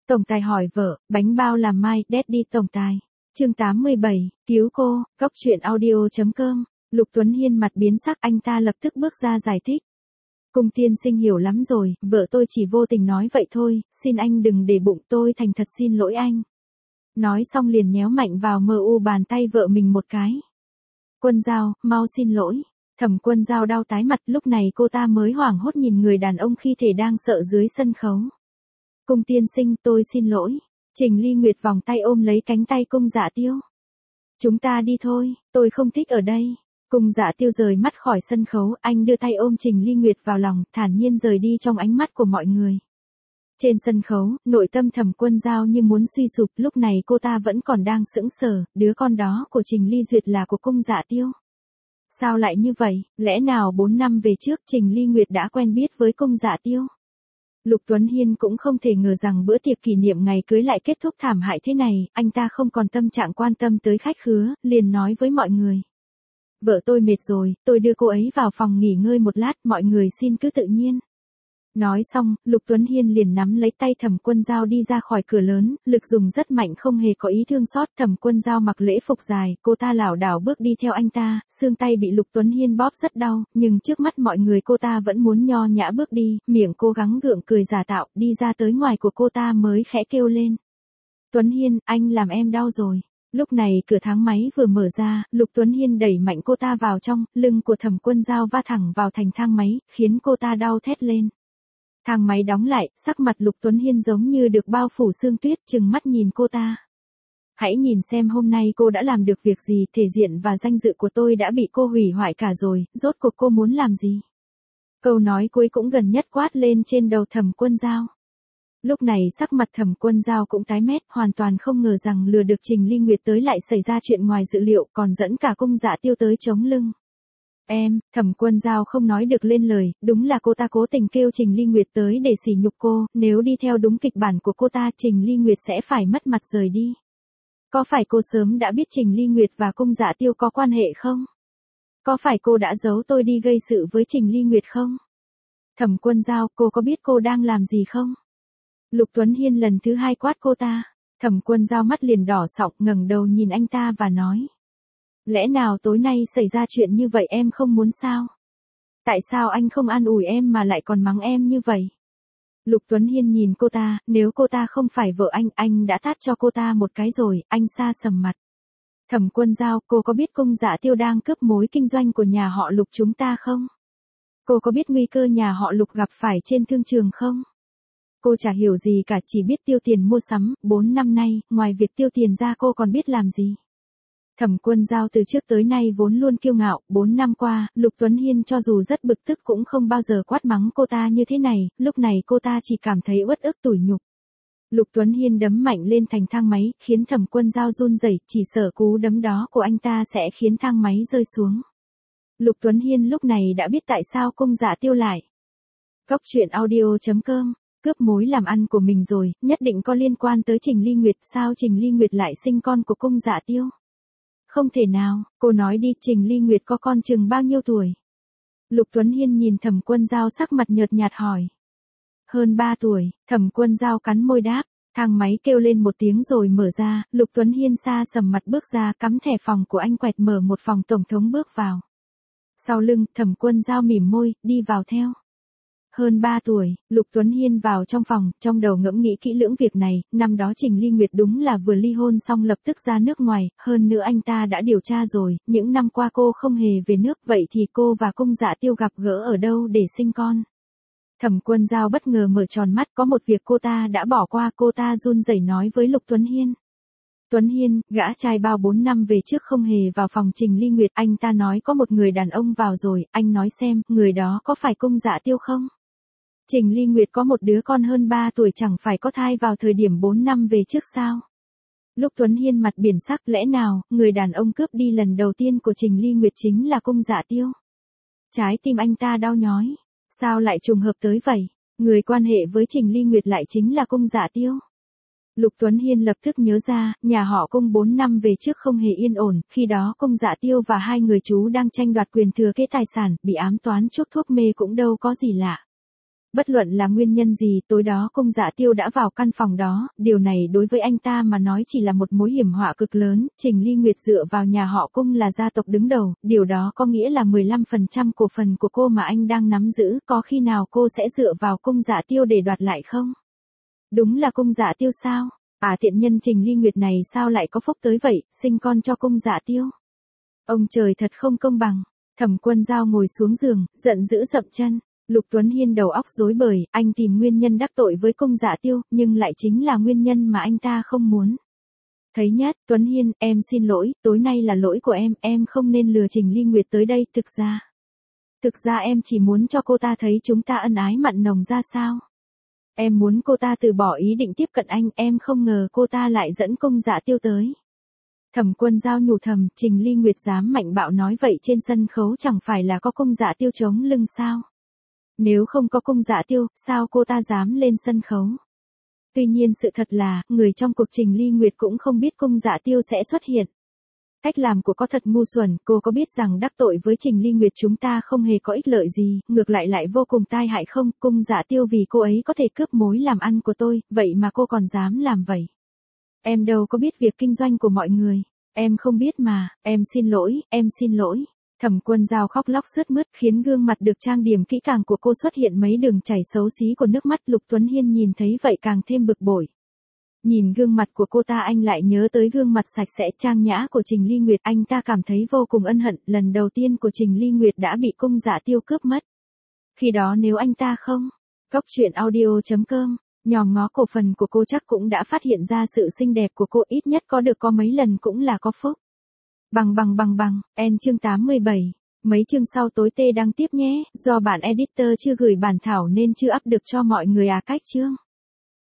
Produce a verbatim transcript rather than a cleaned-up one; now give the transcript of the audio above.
Tổng tài hỏi vợ, bánh bao làm mai, Daddy tổng tài. Chương tám mươi bảy, cứu cô, góc truyện audio.com. Lục Tuấn Hiên mặt biến sắc, anh ta lập tức bước ra giải thích. Cung tiên sinh hiểu lắm rồi, vợ tôi chỉ vô tình nói vậy thôi, xin anh đừng để bụng, tôi thành thật xin lỗi anh. Nói xong liền nhéo mạnh vào mờ u bàn tay vợ mình một cái. Quân Giao, mau xin lỗi. Thẩm Quân Giao đau tái mặt, lúc này cô ta mới hoảng hốt nhìn người đàn ông khi thể đang sợ dưới sân khấu. Cung tiên sinh, tôi xin lỗi. Trình Ly Nguyệt vòng tay ôm lấy cánh tay Cung Dạ Tiêu. Chúng ta đi thôi, tôi không thích ở đây. Cung Dạ Tiêu rời mắt khỏi sân khấu, anh đưa tay ôm Trình Ly Nguyệt vào lòng, thản nhiên rời đi trong ánh mắt của mọi người. Trên sân khấu, nội tâm Thẩm Quân Giao như muốn suy sụp, lúc này cô ta vẫn còn đang sững sờ, đứa con đó của Trình Ly Duyệt là của Cung Dạ Tiêu. Sao lại như vậy, lẽ nào bốn năm về trước Trình Ly Nguyệt đã quen biết với Cung Dạ Tiêu? Lục Tuấn Hiên cũng không thể ngờ rằng bữa tiệc kỷ niệm ngày cưới lại kết thúc thảm hại thế này, anh ta không còn tâm trạng quan tâm tới khách khứa, liền nói với mọi người. Vợ tôi mệt rồi, tôi đưa cô ấy vào phòng nghỉ ngơi một lát, mọi người xin cứ tự nhiên. Nói xong, Lục Tuấn Hiên liền nắm lấy tay Thẩm Quân Giao đi ra khỏi cửa lớn, lực dùng rất mạnh không hề có ý thương xót. Thẩm Quân Giao mặc lễ phục dài, cô ta lảo đảo bước đi theo anh ta, xương tay bị Lục Tuấn Hiên bóp rất đau, nhưng trước mắt mọi người cô ta vẫn muốn nho nhã bước đi, miệng cố gắng gượng cười giả tạo, đi ra tới ngoài của cô ta mới khẽ kêu lên. Tuấn Hiên, anh làm em đau rồi. Lúc này cửa thang máy vừa mở ra, Lục Tuấn Hiên đẩy mạnh cô ta vào trong, lưng của Thẩm Quân Giao va thẳng vào thành thang máy, khiến cô ta đau thét lên. Thang máy đóng lại, sắc mặt Lục Tuấn Hiên giống như được bao phủ sương tuyết, trừng mắt nhìn cô ta. Hãy nhìn xem hôm nay cô đã làm được việc gì, thể diện và danh dự của tôi đã bị cô hủy hoại cả rồi, rốt cuộc cô muốn làm gì? Câu nói cuối cũng gần nhất quát lên trên đầu Thẩm Quân Giao. Lúc này sắc mặt Thẩm Quân Giao cũng tái mét, hoàn toàn không ngờ rằng lừa được Trình Ly Nguyệt tới lại xảy ra chuyện ngoài dự liệu, còn dẫn cả Cung Dạ Tiêu tới chống lưng. Em, Thẩm Quân Giao không nói được lên lời, đúng là cô ta cố tình kêu Trình Ly Nguyệt tới để sỉ nhục cô, nếu đi theo đúng kịch bản của cô ta Trình Ly Nguyệt sẽ phải mất mặt rời đi. Có phải cô sớm đã biết Trình Ly Nguyệt và Cung Dạ Tiêu có quan hệ không? Có phải cô đã giấu tôi đi gây sự với Trình Ly Nguyệt không? Thẩm Quân Giao, cô có biết cô đang làm gì không? Lục Tuấn Hiên lần thứ hai quát cô ta, Thẩm Quân Giao mắt liền đỏ sọng, ngẩng đầu nhìn anh ta và nói. Lẽ nào tối nay xảy ra chuyện như vậy em không muốn sao? Tại sao anh không an ủi em mà lại còn mắng em như vậy? Lục Tuấn Hiên nhìn cô ta, nếu cô ta không phải vợ anh, anh đã tát cho cô ta một cái rồi, anh sa sầm mặt. Thẩm Quân Giao, cô có biết Cung Dạ Tiêu đang cướp mối kinh doanh của nhà họ Lục chúng ta không? Cô có biết nguy cơ nhà họ Lục gặp phải trên thương trường không? Cô chả hiểu gì cả, chỉ biết tiêu tiền mua sắm, bốn năm nay, ngoài việc tiêu tiền ra cô còn biết làm gì? Thẩm Quân Giao từ trước tới nay vốn luôn kiêu ngạo, bốn năm qua, Lục Tuấn Hiên cho dù rất bực tức cũng không bao giờ quát mắng cô ta như thế này, lúc này cô ta chỉ cảm thấy uất ức tủi nhục. Lục Tuấn Hiên đấm mạnh lên thành thang máy, khiến Thẩm Quân Giao run rẩy, chỉ sợ cú đấm đó của anh ta sẽ khiến thang máy rơi xuống. Lục Tuấn Hiên lúc này đã biết tại sao Cung Dạ Tiêu lại. Góc truyện audio.com. Cướp mối làm ăn của mình rồi, nhất định có liên quan tới Trình Ly Nguyệt, sao Trình Ly Nguyệt lại sinh con của Cung Dạ Tiêu? Không thể nào, cô nói đi, Trình Ly Nguyệt có con chừng bao nhiêu tuổi? Lục Tuấn Hiên nhìn Thẩm Quân Giao sắc mặt nhợt nhạt hỏi. Hơn ba tuổi, Thẩm Quân Giao cắn môi đáp, thang máy kêu lên một tiếng rồi mở ra, Lục Tuấn Hiên sa sầm mặt bước ra, cắm thẻ phòng của anh quẹt mở một phòng tổng thống bước vào. Sau lưng, Thẩm Quân Giao mỉm môi, đi vào theo. Hơn ba tuổi, Lục Tuấn Hiên vào trong phòng, trong đầu ngẫm nghĩ kỹ lưỡng việc này, năm đó Trình Ly Nguyệt đúng là vừa ly hôn xong lập tức ra nước ngoài, hơn nữa anh ta đã điều tra rồi, những năm qua cô không hề về nước, vậy thì cô và Cung Dạ Tiêu gặp gỡ ở đâu để sinh con? Thẩm Quân Giao bất ngờ mở tròn mắt, có một việc cô ta đã bỏ qua, cô ta run rẩy nói với Lục Tuấn Hiên. Tuấn Hiên, gã trai bao bốn năm về trước không hề vào phòng Trình Ly Nguyệt, anh ta nói có một người đàn ông vào rồi, anh nói xem, người đó có phải Cung Dạ Tiêu không? Trình Ly Nguyệt có một đứa con hơn ba tuổi, chẳng phải có thai vào thời điểm bốn năm về trước sao? Lúc Tuấn Hiên mặt biển sắc, lẽ nào, người đàn ông cướp đi lần đầu tiên của Trình Ly Nguyệt chính là Cung Dạ Tiêu? Trái tim anh ta đau nhói. Sao lại trùng hợp tới vậy? Người quan hệ với Trình Ly Nguyệt lại chính là Cung Dạ Tiêu. Lục Tuấn Hiên lập tức nhớ ra, nhà họ Cung bốn năm về trước không hề yên ổn, khi đó Cung Dạ Tiêu và hai người chú đang tranh đoạt quyền thừa kế tài sản, bị ám toán chuốc thuốc mê cũng đâu có gì lạ. Bất luận là nguyên nhân gì, tối đó Cung Dạ Tiêu đã vào căn phòng đó, điều này đối với anh ta mà nói chỉ là một mối hiểm họa cực lớn. Trình Ly Nguyệt dựa vào nhà họ Cung là gia tộc đứng đầu, điều đó có nghĩa là mười lăm phần trăm cổ phần của cô mà anh đang nắm giữ, có khi nào cô sẽ dựa vào Cung Dạ Tiêu để đoạt lại không? Đúng là Cung Dạ Tiêu sao? À, tiện nhân Trình Ly Nguyệt này sao lại có phúc tới vậy, sinh con cho Cung Dạ Tiêu. Ông trời thật không công bằng. Thẩm Quân Dao ngồi xuống giường, giận dữ dậm chân. Lục Tuấn Hiên đầu óc rối bời, anh tìm nguyên nhân đắc tội với Cung Dạ Tiêu, nhưng lại chính là nguyên nhân mà anh ta không muốn. Thấy nhất, Tuấn Hiên, em xin lỗi, tối nay là lỗi của em, em không nên lừa Trình Ly Nguyệt tới đây, thực ra. Thực ra em chỉ muốn cho cô ta thấy chúng ta ân ái mặn nồng ra sao. Em muốn cô ta từ bỏ ý định tiếp cận anh, em không ngờ cô ta lại dẫn Cung Dạ Tiêu tới. Thẩm Quân Dao nhủ thầm, Trình Ly Nguyệt dám mạnh bạo nói vậy trên sân khấu chẳng phải là có Cung Dạ Tiêu chống lưng sao? Nếu không có Cung Dạ Tiêu, sao cô ta dám lên sân khấu? Tuy nhiên sự thật là, người trong cuộc Trình Ly Nguyệt cũng không biết Cung Dạ Tiêu sẽ xuất hiện. Cách làm của có thật ngu xuẩn, cô có biết rằng đắc tội với Trình Ly Nguyệt chúng ta không hề có ích lợi gì, ngược lại lại vô cùng tai hại không? Cung Dạ Tiêu vì cô ấy có thể cướp mối làm ăn của tôi, vậy mà cô còn dám làm vậy. Em đâu có biết việc kinh doanh của mọi người, em không biết mà, em xin lỗi, em xin lỗi. Thẩm Quân Dao khóc lóc sướt mướt khiến gương mặt được trang điểm kỹ càng của cô xuất hiện mấy đường chảy xấu xí của nước mắt. Lục Tuấn Hiên nhìn thấy vậy càng thêm bực bội. Nhìn gương mặt của cô ta anh lại nhớ tới gương mặt sạch sẽ trang nhã của Trình Ly Nguyệt, anh ta cảm thấy vô cùng ân hận, lần đầu tiên của Trình Ly Nguyệt đã bị Cung Dạ Tiêu cướp mất. Khi đó nếu anh ta không, Cốc truyện audio chấm com, nhòm ngó cổ phần của cô chắc cũng đã phát hiện ra sự xinh đẹp của cô, ít nhất có được có mấy lần cũng là có phúc. Bằng bằng bằng bằng, end chương tám mươi bảy. Mấy chương sau tối tê đăng tiếp nhé, do bản editor chưa gửi bản thảo nên chưa up được cho mọi người à cách chương.